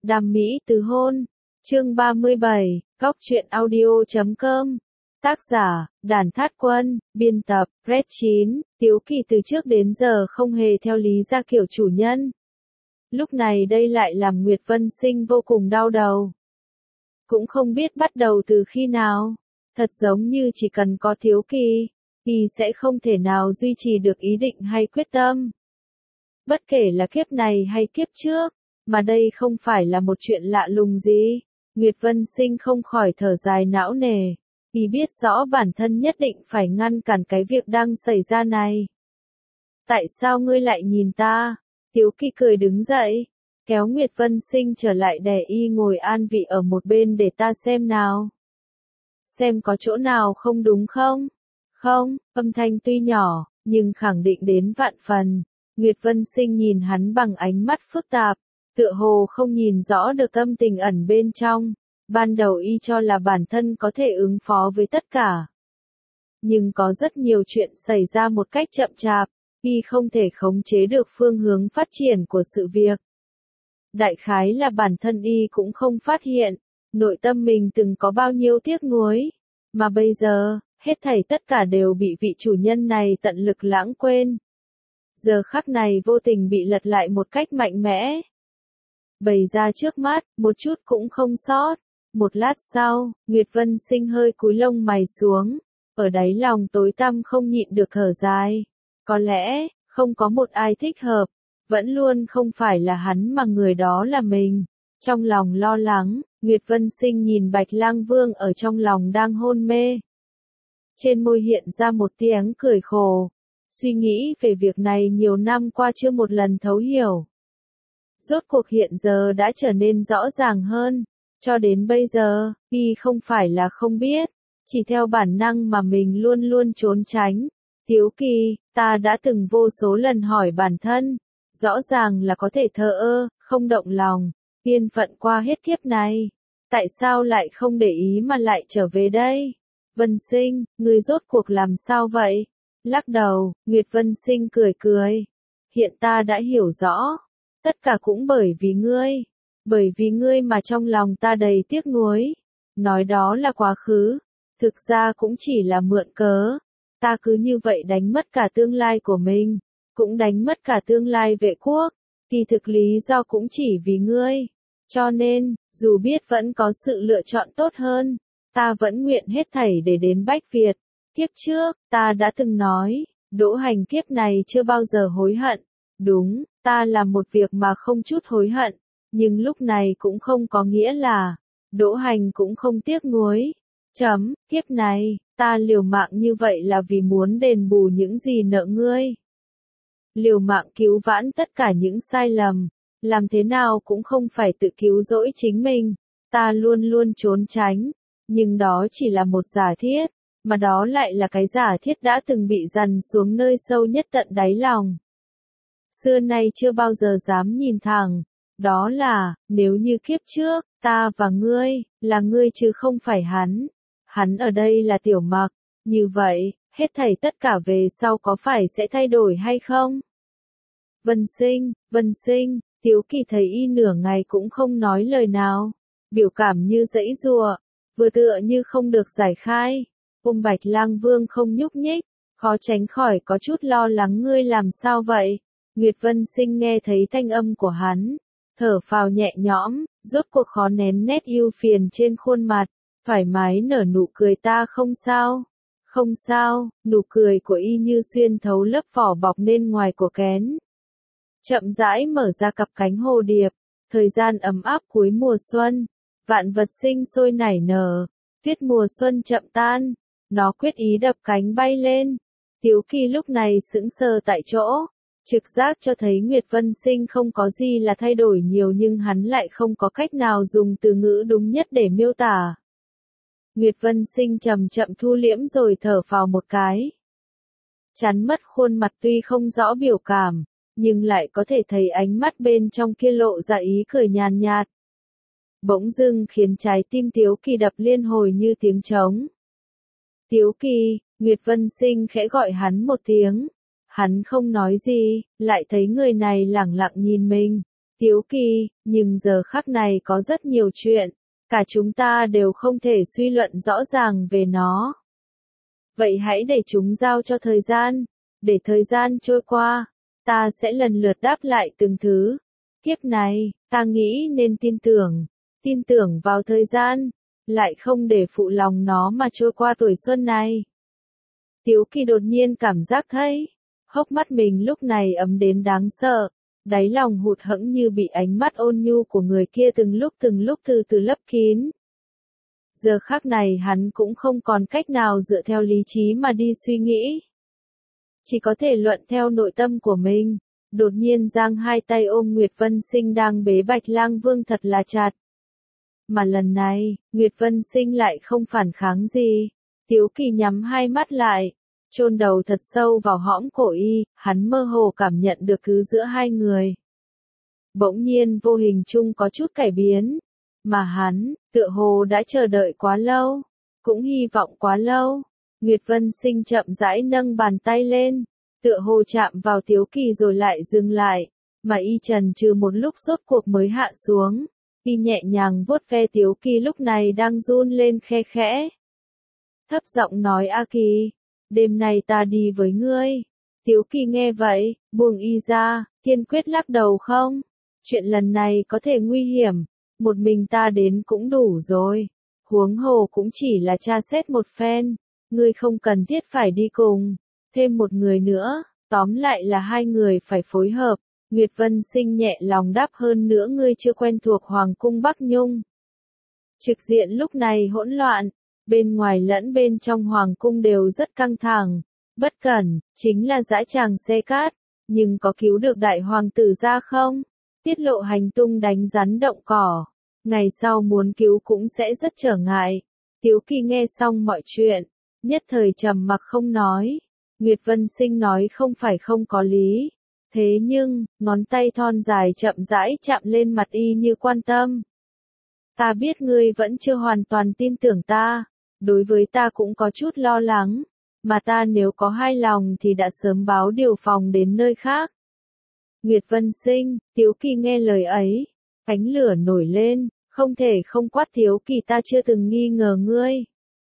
Đam mỹ từ hôn. Chương 37, Góc truyện audio.com. Tác giả, Đàn Thát Quân, biên tập, Red 9, Tiếu Kỳ từ trước đến giờ không hề theo lý ra kiểu chủ nhân. Lúc này đây lại làm Nguyệt Vân Sinh vô cùng đau đầu. Cũng không biết bắt đầu từ khi nào. Thật giống như chỉ cần có Tiếu Kỳ, thì sẽ không thể nào duy trì được ý định hay quyết tâm. Bất kể là kiếp này hay kiếp trước, mà đây không phải là một chuyện lạ lùng gì. Nguyệt Vân Sinh không khỏi thở dài não nề, vì biết rõ bản thân nhất định phải ngăn cản cái việc đang xảy ra này. Tại sao ngươi lại nhìn ta? Tiếu Kỳ cười đứng dậy, kéo Nguyệt Vân Sinh trở lại để y ngồi an vị ở một bên để ta xem nào. Xem có chỗ nào không đúng không? Không, âm thanh tuy nhỏ, nhưng khẳng định đến vạn phần. Nguyệt Vân Sinh nhìn hắn bằng ánh mắt phức tạp, tựa hồ không nhìn rõ được tâm tình ẩn bên trong. Ban đầu y cho là bản thân có thể ứng phó với tất cả. Nhưng có rất nhiều chuyện xảy ra một cách chậm chạp, y không thể khống chế được phương hướng phát triển của sự việc. Đại khái là bản thân y cũng không phát hiện, nội tâm mình từng có bao nhiêu tiếc nuối, mà bây giờ, hết thảy tất cả đều bị vị chủ nhân này tận lực lãng quên. Giờ khắc này vô tình bị lật lại một cách mạnh mẽ. Bày ra trước mắt, một chút cũng không sót. Một lát sau, Nguyệt Vân Sinh hơi cúi lông mày xuống, ở đáy lòng tối tăm không nhịn được thở dài. Có lẽ, không có một ai thích hợp, vẫn luôn không phải là hắn mà người đó là mình. Trong lòng lo lắng, Nguyệt Vân Sinh nhìn Bạch Lang Vương ở trong lòng đang hôn mê. Trên môi hiện ra một tiếng cười khổ. Suy nghĩ về việc này nhiều năm qua chưa một lần thấu hiểu. Rốt cuộc hiện giờ đã trở nên rõ ràng hơn. Cho đến bây giờ, y không phải là không biết, chỉ theo bản năng mà mình luôn luôn trốn tránh. Tiếu Kỳ, ta đã từng vô số lần hỏi bản thân, rõ ràng là có thể thờ ơ, không động lòng, yên phận qua hết kiếp này. Tại sao lại không để ý mà lại trở về đây? Vân Sinh, ngươi rốt cuộc làm sao vậy? Lắc đầu, Nguyệt Vân Sinh cười cười. Hiện ta đã hiểu rõ, tất cả cũng bởi vì ngươi. Bởi vì ngươi mà trong lòng ta đầy tiếc nuối. Nói đó là quá khứ, thực ra cũng chỉ là mượn cớ. Ta cứ như vậy đánh mất cả tương lai của mình, cũng đánh mất cả tương lai vệ quốc. Kỳ thực lý do cũng chỉ vì ngươi. Cho nên, dù biết vẫn có sự lựa chọn tốt hơn, ta vẫn nguyện hết thảy để đến Bách Việt. Kiếp trước, ta đã từng nói, Đỗ Hành kiếp này chưa bao giờ hối hận. Đúng, ta làm một việc mà không chút hối hận. Nhưng lúc này cũng không có nghĩa là, Đỗ Hành cũng không tiếc nuối. Kiếp này, ta liều mạng như vậy là vì muốn đền bù những gì nợ ngươi. Liều mạng cứu vãn tất cả những sai lầm, làm thế nào cũng không phải tự cứu rỗi chính mình. Ta luôn luôn trốn tránh, nhưng đó chỉ là một giả thiết, mà đó lại là cái giả thiết đã từng bị dằn xuống nơi sâu nhất tận đáy lòng. Xưa nay chưa bao giờ dám nhìn thẳng. Đó là, nếu như kiếp trước, ta và ngươi, là ngươi chứ không phải hắn. Hắn ở đây là Tiểu Mặc. Như vậy, hết thảy tất cả về sau có phải sẽ thay đổi hay không? Vân Sinh, Tiếu Kỳ thấy y nửa ngày cũng không nói lời nào. Biểu cảm như giãy giụa, vừa tựa như không được giải khai. Ôm Bạch Lang Vương không nhúc nhích, khó tránh khỏi có chút lo lắng ngươi làm sao vậy? Nguyệt Vân Sinh nghe thấy thanh âm của hắn. Thở phào nhẹ nhõm, rốt cuộc khó nén nét ưu phiền trên khuôn mặt, thoải mái nở nụ cười ta không sao. Không sao, nụ cười của y như xuyên thấu lớp vỏ bọc bên ngoài của kén. Chậm rãi mở ra cặp cánh hồ điệp, thời gian ấm áp cuối mùa xuân, vạn vật sinh sôi nảy nở, tuyết mùa xuân chậm tan, nó quyết ý đập cánh bay lên. Tiếu Kỳ lúc này sững sờ tại chỗ. Trực giác cho thấy Nguyệt Vân Sinh không có gì là thay đổi nhiều nhưng hắn lại không có cách nào dùng từ ngữ đúng nhất để miêu tả. Nguyệt Vân Sinh chậm chậm thu liễm rồi thở phào một cái. Chắn mất khuôn mặt tuy không rõ biểu cảm, nhưng lại có thể thấy ánh mắt bên trong kia lộ ra ý cười nhàn nhạt. Bỗng dưng khiến trái tim Tiếu Kỳ đập liên hồi như tiếng trống. Tiếu Kỳ, Nguyệt Vân Sinh khẽ gọi hắn một tiếng. Hắn không nói gì, lại thấy người này lẳng lặng nhìn mình. Tiếu Kỳ, nhưng giờ khắc này có rất nhiều chuyện, cả chúng ta đều không thể suy luận rõ ràng về nó. Vậy hãy để chúng giao cho thời gian, để thời gian trôi qua, ta sẽ lần lượt đáp lại từng thứ. Kiếp này, ta nghĩ nên tin tưởng vào thời gian, lại không để phụ lòng nó mà trôi qua tuổi xuân này. Tiếu Kỳ đột nhiên cảm giác thấy, hốc mắt mình lúc này ấm đến đáng sợ, đáy lòng hụt hẫng như bị ánh mắt ôn nhu của người kia từng lúc từ từ lấp kín. Giờ khắc này hắn cũng không còn cách nào dựa theo lý trí mà đi suy nghĩ. Chỉ có thể luận theo nội tâm của mình. Đột nhiên giang hai tay ôm Nguyệt Vân Sinh đang bế Bạch Lang Vương thật là chặt. Mà lần này, Nguyệt Vân Sinh lại không phản kháng gì. Tiếu Kỳ nhắm hai mắt lại, chôn đầu thật sâu vào hõm cổ y, hắn mơ hồ cảm nhận được thứ giữa hai người. Bỗng nhiên vô hình chung có chút cải biến, mà hắn, tựa hồ đã chờ đợi quá lâu, cũng hy vọng quá lâu. Nguyệt Vân Sinh chậm rãi nâng bàn tay lên, tựa hồ chạm vào Tiếu Kỳ rồi lại dừng lại, mà y trần trừ một lúc rốt cuộc mới hạ xuống. Y nhẹ nhàng vuốt ve Tiếu Kỳ lúc này đang run lên khe khẽ. Thấp giọng nói A Kỳ, đêm nay ta đi với ngươi. Tiếu Kỳ nghe vậy, buông y ra, kiên quyết lắc đầu không. Chuyện lần này có thể nguy hiểm, một mình ta đến cũng đủ rồi. Huống hồ cũng chỉ là tra xét một phen, ngươi không cần thiết phải đi cùng. Thêm một người nữa, tóm lại là hai người phải phối hợp. Nguyệt Vân Sinh nhẹ lòng đáp hơn nữa ngươi chưa quen thuộc Hoàng cung Bắc Nhung. Trực diện lúc này hỗn loạn, bên ngoài lẫn bên trong Hoàng cung đều rất căng thẳng. Bất cẩn, chính là dã tràng xe cát, nhưng có cứu được đại hoàng tử ra không? Tiết lộ hành tung đánh rắn động cỏ, ngày sau muốn cứu cũng sẽ rất trở ngại. Tiếu Kỳ nghe xong mọi chuyện, nhất thời trầm mặc không nói. Nguyệt Vân Sinh nói không phải không có lý. Thế nhưng, ngón tay thon dài chậm rãi chạm lên mặt y như quan tâm. Ta biết ngươi vẫn chưa hoàn toàn tin tưởng ta, đối với ta cũng có chút lo lắng, mà ta nếu có hai lòng thì đã sớm báo điều phòng đến nơi khác. Nguyệt Vân Sinh, Tiếu Kỳ nghe lời ấy, ánh lửa nổi lên, không thể không quát Tiếu Kỳ ta chưa từng nghi ngờ ngươi.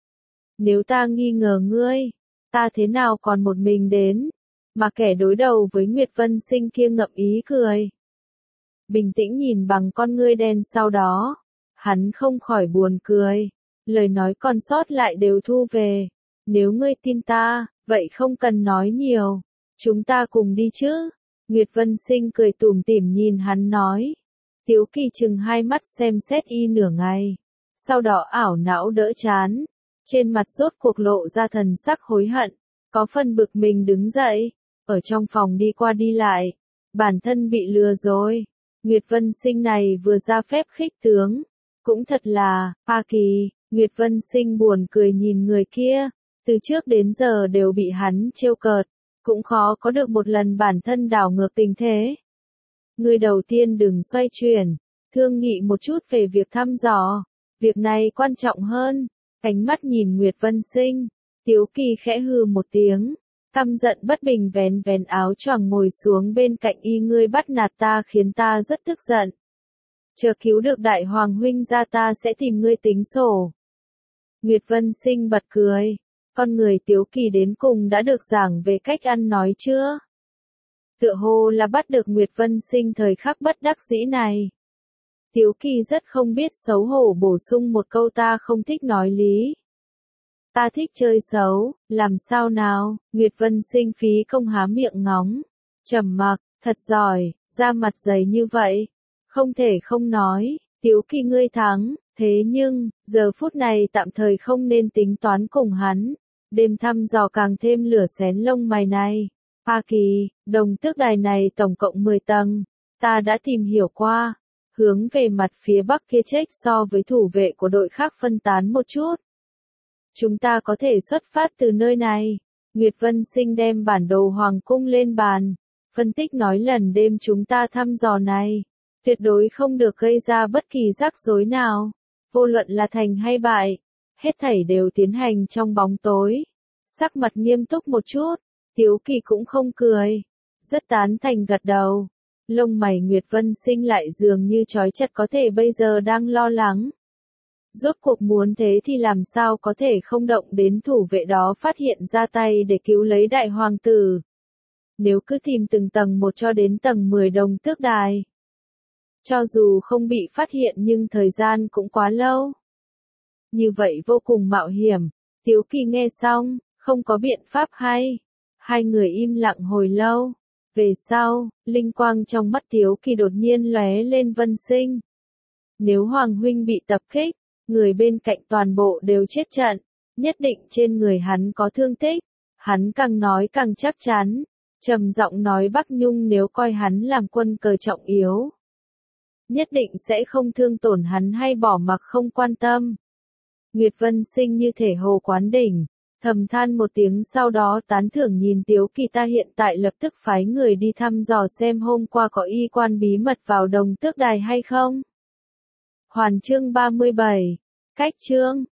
Nếu ta nghi ngờ ngươi, ta thế nào còn một mình đến, mà kẻ đối đầu với Nguyệt Vân Sinh kia ngậm ý cười. Bình tĩnh nhìn bằng con ngươi đen sau đó, hắn không khỏi buồn cười, lời nói còn sót lại đều thu về. Nếu ngươi tin ta, vậy không cần nói nhiều, chúng ta cùng đi chứ. Nguyệt Vân Sinh cười tủm tỉm nhìn hắn nói. Tiếu Kỳ chừng hai mắt xem xét y nửa ngày, sau đó ảo não đỡ chán, trên mặt rốt cuộc lộ ra thần sắc hối hận, có phần bực mình đứng dậy, ở trong phòng đi qua đi lại, bản thân bị lừa rồi. Nguyệt Vân Sinh này vừa ra phép khích tướng, cũng thật là, A Kỳ. Nguyệt Vân Sinh buồn cười nhìn người kia, từ trước đến giờ đều bị hắn trêu cợt, cũng khó có được một lần bản thân đảo ngược tình thế. Người đầu tiên đừng xoay chuyển, thương nghị một chút về việc thăm dò, việc này quan trọng hơn. Ánh mắt nhìn Nguyệt Vân Sinh, Tiếu Kỳ khẽ hừ một tiếng, căm giận bất bình vén vén áo choàng ngồi xuống bên cạnh y ngươi bắt nạt ta khiến ta rất tức giận. Chờ cứu được đại hoàng huynh ra ta sẽ tìm ngươi tính sổ. Nguyệt Vân Sinh bật cười, con người Tiếu Kỳ đến cùng đã được giảng về cách ăn nói chưa? Tựa hồ là bắt được Nguyệt Vân Sinh thời khắc bất đắc dĩ này. Tiếu Kỳ rất không biết xấu hổ bổ sung một câu ta không thích nói lý. Ta thích chơi xấu, làm sao nào? Nguyệt Vân Sinh phí công há miệng ngóng, trầm mặc, thật giỏi, da mặt dày như vậy, không thể không nói. Tiếu Kỳ ngươi thắng, thế nhưng, giờ phút này tạm thời không nên tính toán cùng hắn. Đêm thăm dò càng thêm lửa xén lông mày này. A Kỳ, đồng tước đài này tổng cộng 10 tầng, ta đã tìm hiểu qua. Hướng về mặt phía bắc kia trách so với thủ vệ của đội khác phân tán một chút. Chúng ta có thể xuất phát từ nơi này. Nguyệt Vân Sinh đem bản đồ hoàng cung lên bàn, phân tích nói lần đêm chúng ta thăm dò này, tuyệt đối không được gây ra bất kỳ rắc rối nào. Vô luận là thành hay bại, hết thảy đều tiến hành trong bóng tối. Sắc mặt nghiêm túc một chút, Tiếu Kỳ cũng không cười, rất tán thành gật đầu. Lông mày Nguyệt Vân Sinh lại dường như trói chặt, có thể bây giờ đang lo lắng. Rốt cuộc muốn thế thì làm sao có thể không động đến thủ vệ đó phát hiện ra tay để cứu lấy đại hoàng tử. Nếu cứ tìm từng tầng một cho đến tầng 10 Đồng Tước Đài. Cho dù không bị phát hiện nhưng thời gian cũng quá lâu. Như vậy vô cùng mạo hiểm. Tiếu Kỳ nghe xong, không có biện pháp hay. Hai người im lặng hồi lâu. Về sau, linh quang trong mắt Tiếu Kỳ đột nhiên lóe lên. Vân Sinh. Nếu Hoàng huynh bị tập kích, người bên cạnh toàn bộ đều chết trận. Nhất định trên người hắn có thương tích. Hắn càng nói càng chắc chắn. Trầm giọng nói Bắc Nhung nếu coi hắn làm quân cờ trọng yếu. Nhất định sẽ không thương tổn hắn hay bỏ mặc không quan tâm. Nguyệt Vân Sinh như thể hồ quán đỉnh, thầm than một tiếng sau đó tán thưởng nhìn Tiếu Kỳ, ta hiện tại lập tức phái người đi thăm dò xem hôm qua có y quan bí mật vào Đồng Tước Đài hay không. Hoàn chương 37, cách chương.